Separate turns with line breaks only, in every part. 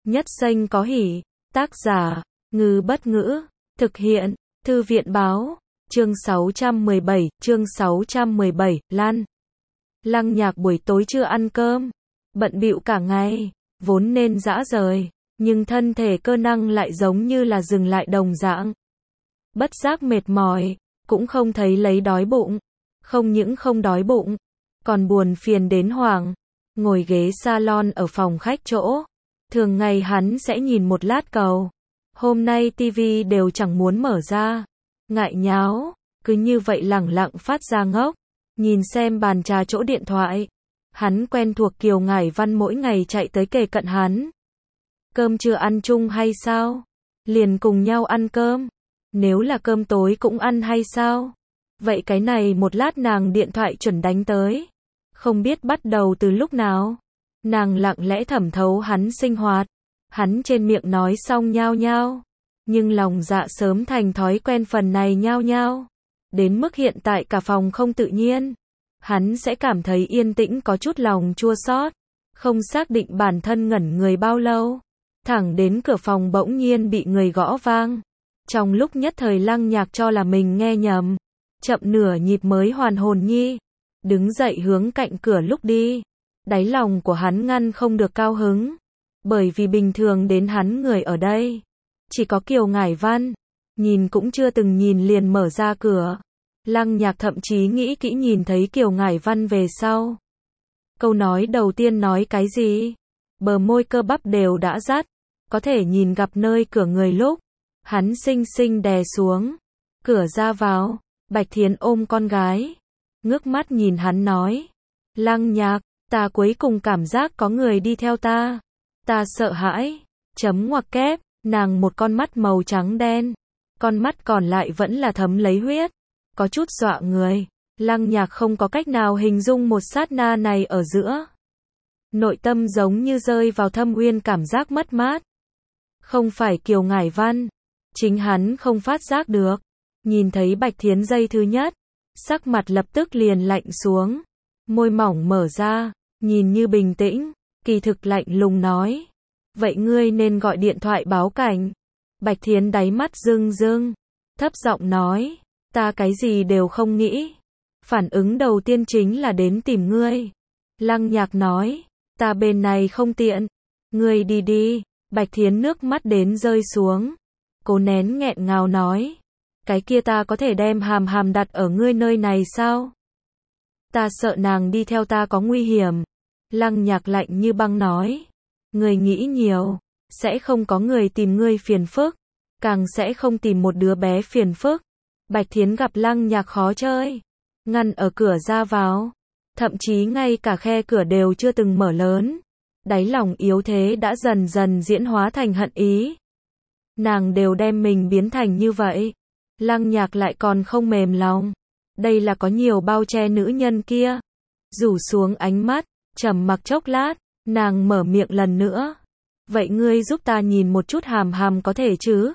Nhất Xanh có hỉ. Tác giả, Ngư Bất Ngữ. Thực hiện, Thư viện Báo. Chương 617, Lan. Lăng Nhạc buổi tối chưa ăn cơm. Bận bịu cả ngày, vốn nên rã rời, nhưng thân thể cơ năng lại giống như là dừng lại đồng dạng. Bất giác mệt mỏi, cũng không thấy lấy đói bụng. Không những không đói bụng, còn buồn phiền đến hoảng. Ngồi ghế salon ở phòng khách chỗ. Thường ngày hắn sẽ nhìn một lát cầu. Hôm nay tivi đều chẳng muốn mở ra. Ngại nháo, cứ như vậy lẳng lặng phát ra ngốc. Nhìn xem bàn trà chỗ điện thoại. Hắn quen thuộc Kiều Ngải Văn mỗi ngày chạy tới kề cận hắn. Cơm trưa ăn chung hay sao? Liền cùng nhau ăn cơm. Nếu là cơm tối cũng ăn hay sao? Vậy cái này một lát nàng điện thoại chuẩn đánh tới. Không biết bắt đầu từ lúc nào. Nàng lặng lẽ thẩm thấu hắn sinh hoạt. Hắn trên miệng nói xong nhao nhao. Nhưng lòng dạ sớm thành thói quen phần này nhao nhao. Đến mức hiện tại cả phòng không tự nhiên. Hắn sẽ cảm thấy yên tĩnh có chút lòng chua xót. Không xác định bản thân ngẩn người bao lâu. Thẳng đến cửa phòng bỗng nhiên bị người gõ vang. Trong lúc nhất thời Lăng Nhạc cho là mình nghe nhầm. Chậm nửa nhịp mới hoàn hồn nhi. Đứng dậy hướng cạnh cửa lúc đi. Đáy lòng của hắn ngăn không được cao hứng. Bởi vì bình thường đến hắn người ở đây. Chỉ có Kiều Ngải Văn. Nhìn cũng chưa từng nhìn liền mở ra cửa. Lăng Nhạc thậm chí nghĩ kỹ nhìn thấy Kiều Ngải Văn về sau. Câu nói đầu tiên nói cái gì? Bờ môi cơ bắp đều đã rát. Có thể nhìn gặp nơi cửa người lúc. Hắn xinh xinh đè xuống. Cửa ra vào. Bạch Thiến ôm con gái. Ngước mắt nhìn hắn nói. Lăng Nhạc, ta cuối cùng cảm giác có người đi theo ta. Ta sợ hãi. Chấm ngoặc kép. Nàng một con mắt màu trắng đen. Con mắt còn lại vẫn là thấm lấy huyết. Có chút dọa người. Lăng Nhạc không có cách nào hình dung một sát na này ở giữa. Nội tâm giống như rơi vào thâm uyên cảm giác mất mát. Không phải Kiều Ngải Văn. Chính hắn không phát giác được. Nhìn thấy Bạch Thiến giây thứ nhất. Sắc mặt lập tức liền lạnh xuống. Môi mỏng mở ra. Nhìn như bình tĩnh. Kỳ thực lạnh lùng nói. Vậy ngươi nên gọi điện thoại báo cảnh. Bạch Thiến đáy mắt rưng rưng. Thấp giọng nói. Ta cái gì đều không nghĩ. Phản ứng đầu tiên chính là đến tìm ngươi. Lăng Nhạc nói. Ta bên này không tiện. Ngươi đi đi. Bạch Thiến nước mắt đến rơi xuống. Cố nén nghẹn ngào nói. Cái kia ta có thể đem hàm hàm đặt ở ngươi nơi này sao? Ta sợ nàng đi theo ta có nguy hiểm. Lăng Nhạc lạnh như băng nói. Ngươi nghĩ nhiều. Sẽ không có người tìm ngươi phiền phức. Càng sẽ không tìm một đứa bé phiền phức. Bạch Thiến gặp Lăng Nhạc khó chơi. Ngăn ở cửa ra vào. Thậm chí ngay cả khe cửa đều chưa từng mở lớn. Đáy lòng yếu thế đã dần dần diễn hóa thành hận ý. Nàng đều đem mình biến thành như vậy. Lăng Nhạc lại còn không mềm lòng. Đây là có nhiều bao che nữ nhân kia. Rủ xuống ánh mắt, trầm mặc chốc lát, nàng mở miệng lần nữa. Vậy ngươi giúp ta nhìn một chút hàm hàm có thể chứ?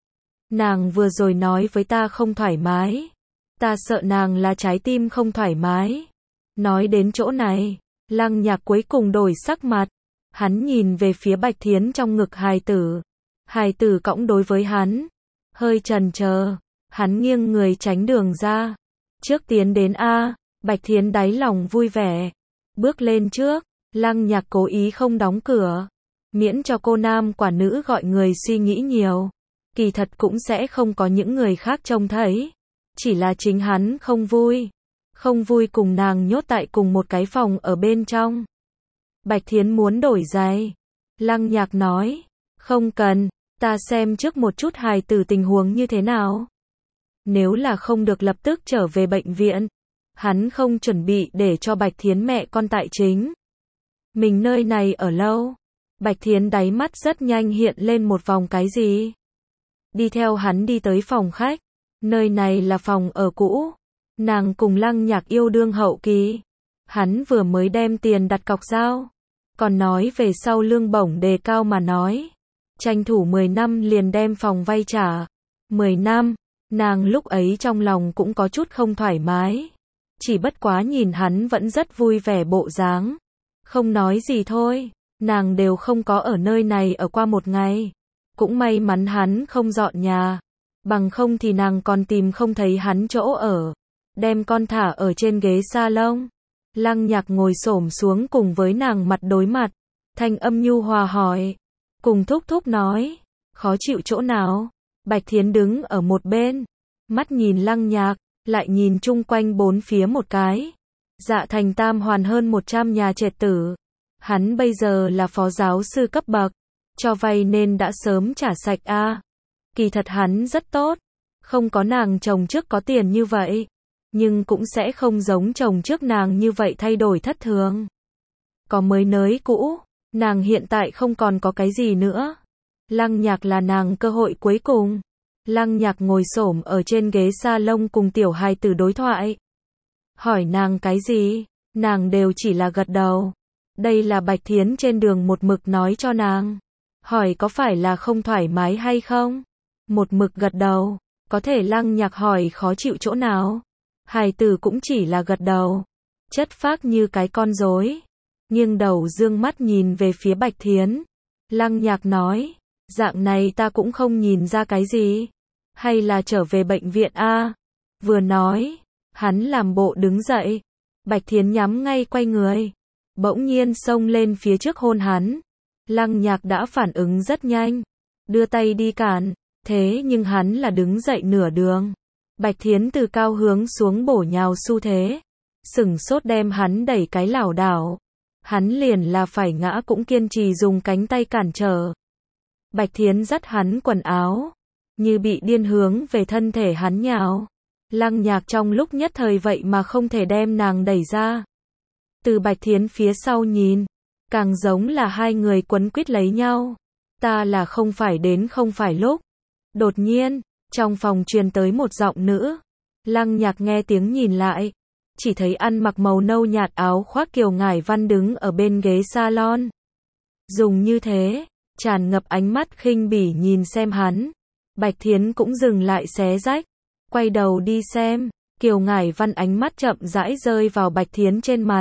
Nàng vừa rồi nói với ta không thoải mái. Ta sợ nàng là trái tim không thoải mái. Nói đến chỗ này, Lăng Nhạc cuối cùng đổi sắc mặt. Hắn nhìn về phía Bạch Thiến trong ngực hài tử. Hài tử cõng đối với hắn. Hơi chần chờ. Hắn nghiêng người tránh đường ra. Trước tiến đến A. Bạch Thiến đáy lòng vui vẻ. Bước lên trước. Lăng Nhạc cố ý không đóng cửa. Miễn cho cô nam quả nữ gọi người suy nghĩ nhiều. Kỳ thật cũng sẽ không có những người khác trông thấy. Chỉ là chính hắn không vui. Không vui cùng nàng nhốt tại cùng một cái phòng ở bên trong. Bạch Thiến muốn đổi giày. Lăng Nhạc nói. Không cần. Ta xem trước một chút hài tử tình huống như thế nào. Nếu là không được lập tức trở về bệnh viện. Hắn không chuẩn bị để cho Bạch Thiến mẹ con tại chính. Mình nơi này ở lâu. Bạch Thiến đáy mắt rất nhanh hiện lên một vòng cái gì. Đi theo hắn đi tới phòng khách. Nơi này là phòng ở cũ. Nàng cùng Lăng Nhạc yêu đương hậu kỳ. Hắn vừa mới đem tiền đặt cọc giao. Còn nói về sau lương bổng đề cao mà nói. Tranh thủ 10 năm liền đem phòng vay trả. 10 năm. Nàng lúc ấy trong lòng cũng có chút không thoải mái. Chỉ bất quá nhìn hắn vẫn rất vui vẻ bộ dáng. Không nói gì thôi. nàng đều không có ở nơi này ở qua một ngày. Cũng may mắn hắn không dọn nhà, bằng không thì nàng còn tìm không thấy hắn chỗ ở. Đem con thả ở trên ghế salon. Lăng Nhạc ngồi xổm xuống cùng với nàng mặt đối mặt, thanh âm nhu hòa hỏi, cùng thúc thúc nói, khó chịu chỗ nào? Bạch Thiến đứng ở một bên, mắt nhìn Lăng Nhạc, lại nhìn chung quanh bốn phía một cái. Dạ Thành tam hoàn hơn 100 nhà trệt tử. Hắn bây giờ là phó giáo sư cấp bậc, cho vay nên đã sớm trả sạch a. Kỳ thật hắn rất tốt, không có nàng chồng trước có tiền như vậy, nhưng cũng sẽ không giống chồng trước nàng như vậy thay đổi thất thường. Có mới nới cũ, nàng hiện tại không còn có cái gì nữa. Lăng Nhạc là nàng cơ hội cuối cùng. Lăng Nhạc ngồi xổm ở trên ghế salon cùng tiểu hài tử đối thoại. Hỏi nàng cái gì, nàng đều chỉ là gật đầu. Đây là Bạch Thiến trên đường một mực nói cho nàng. Hỏi có phải là không thoải mái hay không? Một mực gật đầu. Có thể Lăng Nhạc hỏi khó chịu chỗ nào? Hài tử cũng chỉ là gật đầu. Chất phác như cái con rối. Nghiêng đầu dương mắt nhìn về phía Bạch Thiến. Lăng Nhạc nói, dạng này ta cũng không nhìn ra cái gì. Hay là trở về bệnh viện a? Vừa nói, hắn làm bộ đứng dậy. Bạch Thiến nhắm ngay quay người, bỗng nhiên xông lên phía trước hôn hắn. Lăng Nhạc đã phản ứng rất nhanh, đưa tay đi cản, thế nhưng hắn là đứng dậy nửa đường. Bạch Thiến từ cao hướng xuống bổ nhào xu thế, sửng sốt đem hắn đẩy cái lảo đảo. Hắn liền là phải ngã cũng kiên trì dùng cánh tay cản trở. Bạch Thiến dắt hắn quần áo, như bị điên hướng về thân thể hắn nhào. Lăng Nhạc trong lúc nhất thời vậy mà không thể đem nàng đẩy ra. Từ Bạch Thiến phía sau nhìn, càng giống là hai người quấn quýt lấy nhau. Ta là không phải đến không phải lúc. Đột nhiên, trong phòng truyền tới một giọng nữ. Lăng Nhạc nghe tiếng nhìn lại, chỉ thấy ăn mặc màu nâu nhạt áo khoác Kiều Ngải Văn đứng ở bên ghế salon. Dùng như thế, tràn ngập ánh mắt khinh bỉ nhìn xem hắn. Bạch Thiến cũng dừng lại xé rách, quay đầu đi xem. Kiều Ngải Văn ánh mắt chậm rãi rơi vào Bạch Thiến trên mặt.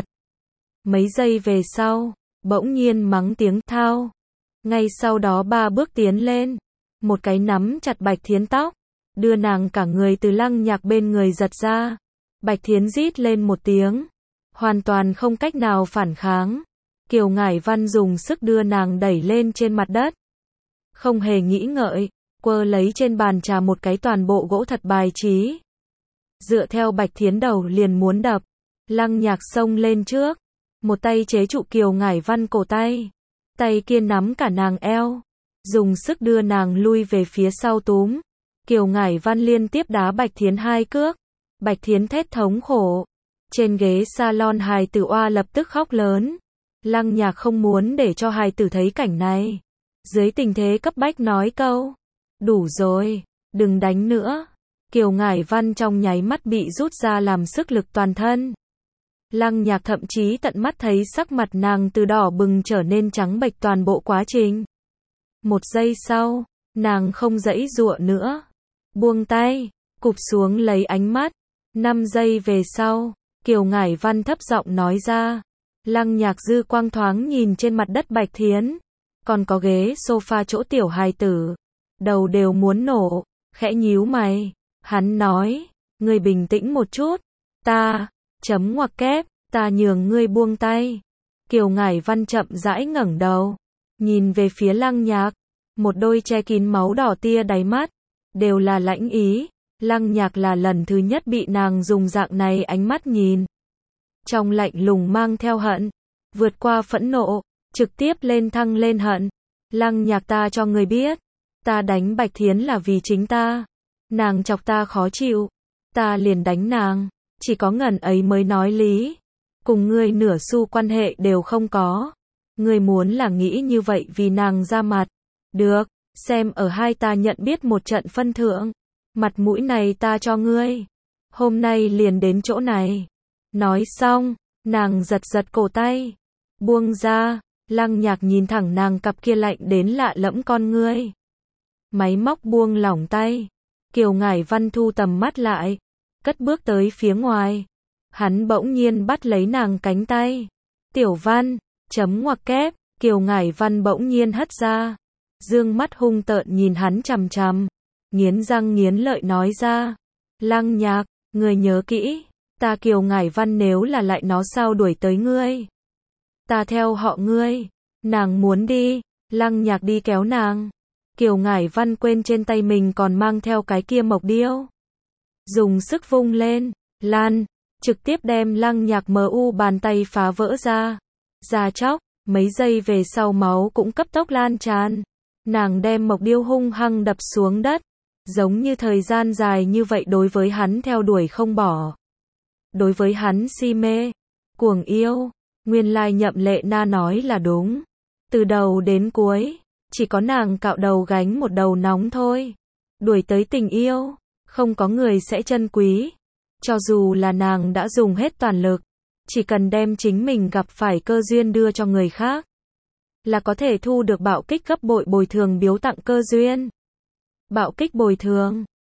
Mấy giây về sau, bỗng nhiên mắng tiếng thao. Ngay sau đó ba bước tiến lên, một cái nắm chặt Bạch Thiến tóc, đưa nàng cả người từ Lăng Nhạc bên người giật ra. Bạch Thiến rít lên một tiếng, hoàn toàn không cách nào phản kháng. Kiều Ngải Văn dùng sức đưa nàng đẩy lên trên mặt đất. Không hề nghĩ ngợi, quơ lấy trên bàn trà một cái toàn bộ gỗ thật bài trí. Dựa theo Bạch Thiến đầu liền muốn đập. Lăng Nhạc xông lên trước, một tay chế trụ Kiều Ngải Văn cổ tay, tay kia nắm cả nàng eo, dùng sức đưa nàng lui về phía sau túm. Kiều Ngải Văn liên tiếp đá Bạch Thiến 2 cước. Bạch Thiến thét thống khổ. Trên ghế salon hài tử oa lập tức khóc lớn. Lăng Nhạc không muốn để cho hài tử thấy cảnh này. Dưới tình thế cấp bách nói câu, đủ rồi, đừng đánh nữa. Kiều Ngải Văn trong nháy mắt bị rút ra làm sức lực toàn thân. Lăng Nhạc thậm chí tận mắt thấy sắc mặt nàng từ đỏ bừng trở nên trắng bệch toàn bộ quá trình. Một giây sau, nàng không giãy giụa nữa. Buông tay, cụp xuống lấy ánh mắt. 5 giây về sau, Kiều Ngải Văn thấp giọng nói ra. Lăng Nhạc dư quang thoáng nhìn trên mặt đất Bạch Thiến, còn có ghế sofa chỗ tiểu hài tử. Đầu đều muốn nổ, khẽ nhíu mày. Hắn nói, ngươi bình tĩnh một chút. Ta, chấm ngoặc kép, ta nhường ngươi buông tay. Kiều Ngải Văn chậm rãi ngẩng đầu, nhìn về phía Lăng Nhạc. Một đôi che kín máu đỏ tia đáy mắt, đều là lãnh ý. Lăng Nhạc là lần thứ nhất bị nàng dùng dạng này ánh mắt nhìn. Trong lạnh lùng mang theo hận, vượt qua phẫn nộ, trực tiếp lên thăng lên hận. Lăng Nhạc, ta cho người biết, ta đánh Bạch Thiến là vì chính ta. Nàng chọc ta khó chịu, ta liền đánh nàng, chỉ có ngần ấy mới nói lý. Cùng ngươi nửa xu quan hệ đều không có. Ngươi muốn là nghĩ như vậy vì nàng ra mặt. Được, xem ở hai ta nhận biết một trận phân thượng. Mặt mũi này ta cho ngươi. Hôm nay liền đến chỗ này. Nói xong, nàng giật giật cổ tay. Buông ra. Lăng Nhạc nhìn thẳng nàng cặp kia lạnh đến lạ lẫm con ngươi. Máy móc buông lỏng tay. Kiều Ngải Văn thu tầm mắt lại, cất bước tới phía ngoài. Hắn bỗng nhiên bắt lấy nàng cánh tay. Tiểu Văn, chấm ngoặc kép, Kiều Ngải Văn bỗng nhiên hất ra, dương mắt hung tợn nhìn hắn chằm chằm, nghiến răng nghiến lợi nói ra, Lăng Nhạc, ngươi nhớ kỹ, ta Kiều Ngải Văn nếu là lại nó sao đuổi tới ngươi. Ta theo họ ngươi, nàng muốn đi, Lăng Nhạc đi kéo nàng. Kiều Ngải Văn quên trên tay mình còn mang theo cái kia mộc điêu. Dùng sức vung lên, lan, trực tiếp đem Lăng Nhạc mu bàn tay phá vỡ ra. Ra chóc, mấy giây về sau máu cũng cấp tốc lan tràn. Nàng đem mộc điêu hung hăng đập xuống đất. Giống như thời gian dài như vậy đối với hắn theo đuổi không bỏ. Đối với hắn si mê, cuồng yêu, nguyên lai Nhậm Lệ Na nói là đúng. Từ đầu đến cuối, chỉ có nàng cạo đầu gánh một đầu nóng thôi. Đuổi tới tình yêu, không có người sẽ trân quý. Cho dù là nàng đã dùng hết toàn lực, chỉ cần đem chính mình gặp phải cơ duyên đưa cho người khác, là có thể thu được bạo kích gấp bội bồi thường biếu tặng cơ duyên. Bạo kích bồi thường